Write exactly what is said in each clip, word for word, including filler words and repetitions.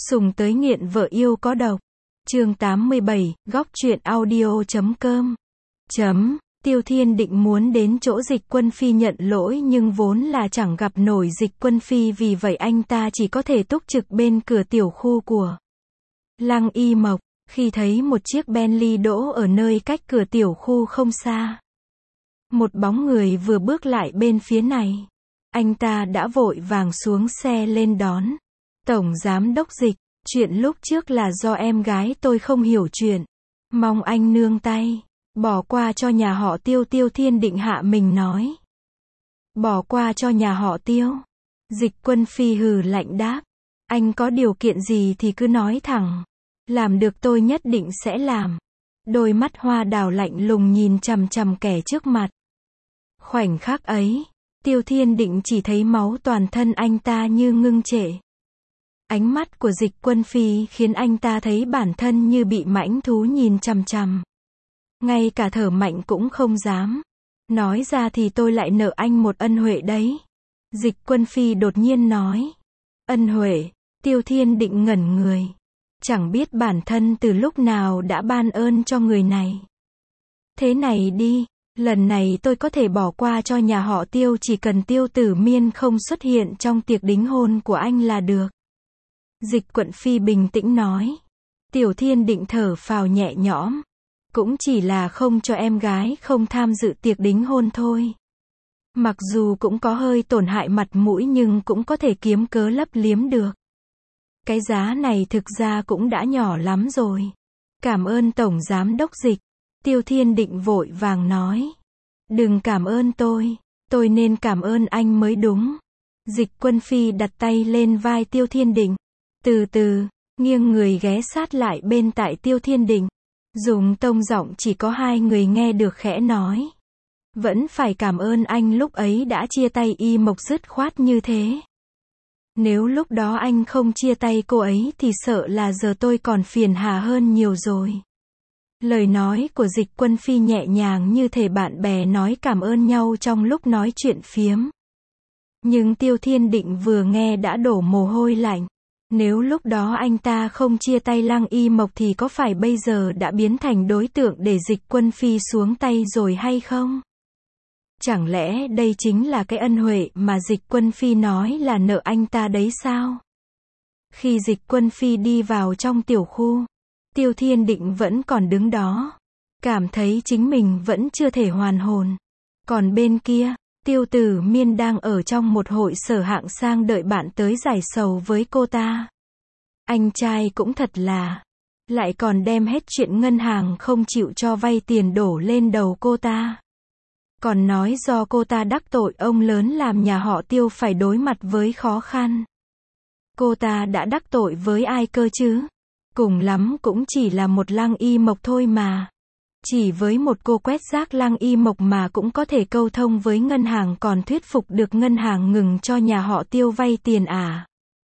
Sùng tới nghiện vợ yêu có độc. Chương tám mươi bảy, góc truyện audio chấm com. Chấm, Tiêu Thiên Định muốn đến chỗ Dịch Quân Phi nhận lỗi nhưng vốn là chẳng gặp nổi Dịch Quân Phi, vì vậy anh ta chỉ có thể túc trực bên cửa tiểu khu của Lăng Y Mộc. Khi thấy một chiếc Bentley đỗ ở nơi cách cửa tiểu khu không xa, một bóng người vừa bước lại bên phía này, anh ta đã vội vàng xuống xe lên đón. Tổng Giám đốc Dịch, chuyện lúc trước là do em gái tôi không hiểu chuyện. Mong anh nương tay, bỏ qua cho nhà họ Tiêu. Tiêu Thiên Định hạ mình nói. Bỏ qua cho nhà họ Tiêu? Dịch Quân Phi hừ lạnh đáp. Anh có điều kiện gì thì cứ nói thẳng. Làm được tôi nhất định sẽ làm. Đôi mắt hoa đào lạnh lùng nhìn chằm chằm kẻ trước mặt. Khoảnh khắc ấy, Tiêu Thiên Định chỉ thấy máu toàn thân anh ta như ngưng trệ. Ánh mắt của Dịch Quân Phi khiến anh ta thấy bản thân như bị mãnh thú nhìn chằm chằm. Ngay cả thở mạnh cũng không dám. Nói ra thì tôi lại nợ anh một ân huệ đấy. Dịch Quân Phi đột nhiên nói. Ân huệ? Tiêu Thiên Định ngẩn người. Chẳng biết bản thân từ lúc nào đã ban ơn cho người này. Thế này đi, lần này tôi có thể bỏ qua cho nhà họ Tiêu, chỉ cần Tiêu Tử Miên không xuất hiện trong tiệc đính hôn của anh là được. Dịch Quân Phi bình tĩnh nói. Tiểu Thiên Định thở phào nhẹ nhõm. Cũng chỉ là không cho em gái không tham dự tiệc đính hôn thôi. Mặc dù cũng có hơi tổn hại mặt mũi nhưng cũng có thể kiếm cớ lấp liếm được. Cái giá này thực ra cũng đã nhỏ lắm rồi. Cảm ơn Tổng Giám đốc Dịch. Tiêu Thiên Định vội vàng nói. Đừng cảm ơn tôi, tôi nên cảm ơn anh mới đúng. Dịch Quân Phi đặt tay lên vai Tiêu Thiên Định. Từ từ, nghiêng người ghé sát lại bên tại Tiêu Thiên Định. Dùng tông giọng chỉ có hai người nghe được khẽ nói. Vẫn phải cảm ơn anh lúc ấy đã chia tay Y Mộc dứt khoát như thế. Nếu lúc đó anh không chia tay cô ấy thì sợ là giờ tôi còn phiền hà hơn nhiều rồi. Lời nói của Dịch Quân Phi nhẹ nhàng như thể bạn bè nói cảm ơn nhau trong lúc nói chuyện phiếm. Nhưng Tiêu Thiên Định vừa nghe đã đổ mồ hôi lạnh. Nếu lúc đó anh ta không chia tay Lăng Y Mộc thì có phải bây giờ đã biến thành đối tượng để Dịch Quân Phi xuống tay rồi hay không? Chẳng lẽ đây chính là cái ân huệ mà Dịch Quân Phi nói là nợ anh ta đấy sao? Khi Dịch Quân Phi đi vào trong tiểu khu, Tiêu Thiên Định vẫn còn đứng đó. Cảm thấy chính mình vẫn chưa thể hoàn hồn. Còn bên kia, Tiêu Tử Miên đang ở trong một hội sở hạng sang đợi bạn tới giải sầu với cô ta. Anh trai cũng thật là, lại còn đem hết chuyện ngân hàng không chịu cho vay tiền đổ lên đầu cô ta. Còn nói do cô ta đắc tội ông lớn làm nhà họ Tiêu phải đối mặt với khó khăn. Cô ta đã đắc tội với ai cơ chứ? Cùng lắm cũng chỉ là một Lăng Y Mộc thôi mà. Chỉ với một cô quét rác Lăng Y Mộc mà cũng có thể câu thông với ngân hàng, còn thuyết phục được ngân hàng ngừng cho nhà họ Tiêu vay tiền à?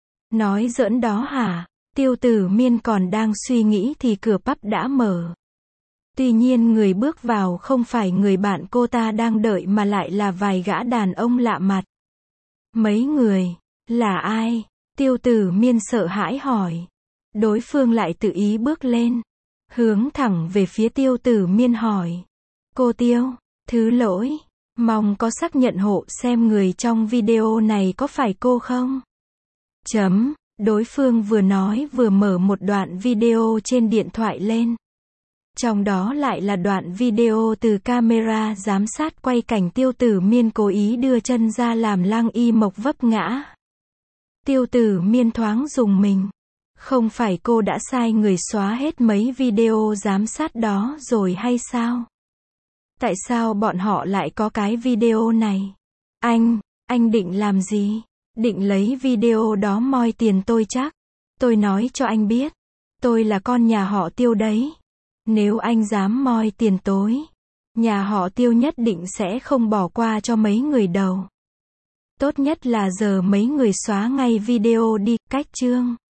Nói giỡn đó hả? Tiêu Tử Miên còn đang suy nghĩ thì cửa pub đã mở. Tuy nhiên người bước vào không phải người bạn cô ta đang đợi mà lại là vài gã đàn ông lạ mặt. Mấy người? Là ai? Tiêu Tử Miên sợ hãi hỏi. Đối phương lại tự ý bước lên. Hướng thẳng về phía Tiêu Tử Miên hỏi. Cô Tiêu, thứ lỗi, mong có xác nhận hộ xem người trong video này có phải cô không? Chấm, đối phương vừa nói vừa mở một đoạn video trên điện thoại lên. Trong đó lại là đoạn video từ camera giám sát quay cảnh Tiêu Tử Miên cố ý đưa chân ra làm Lăng Y Mộc vấp ngã. Tiêu Tử Miên thoáng rùng mình. Không phải cô đã sai người xóa hết mấy video giám sát đó rồi hay sao? Tại sao bọn họ lại có cái video này? Anh, anh định làm gì? Định lấy video đó moi tiền tôi chắc. Tôi nói cho anh biết, tôi là con nhà họ Tiêu đấy. Nếu anh dám moi tiền tối, nhà họ Tiêu nhất định sẽ không bỏ qua cho mấy người đầu. Tốt nhất là giờ mấy người xóa ngay video đi, cách chương.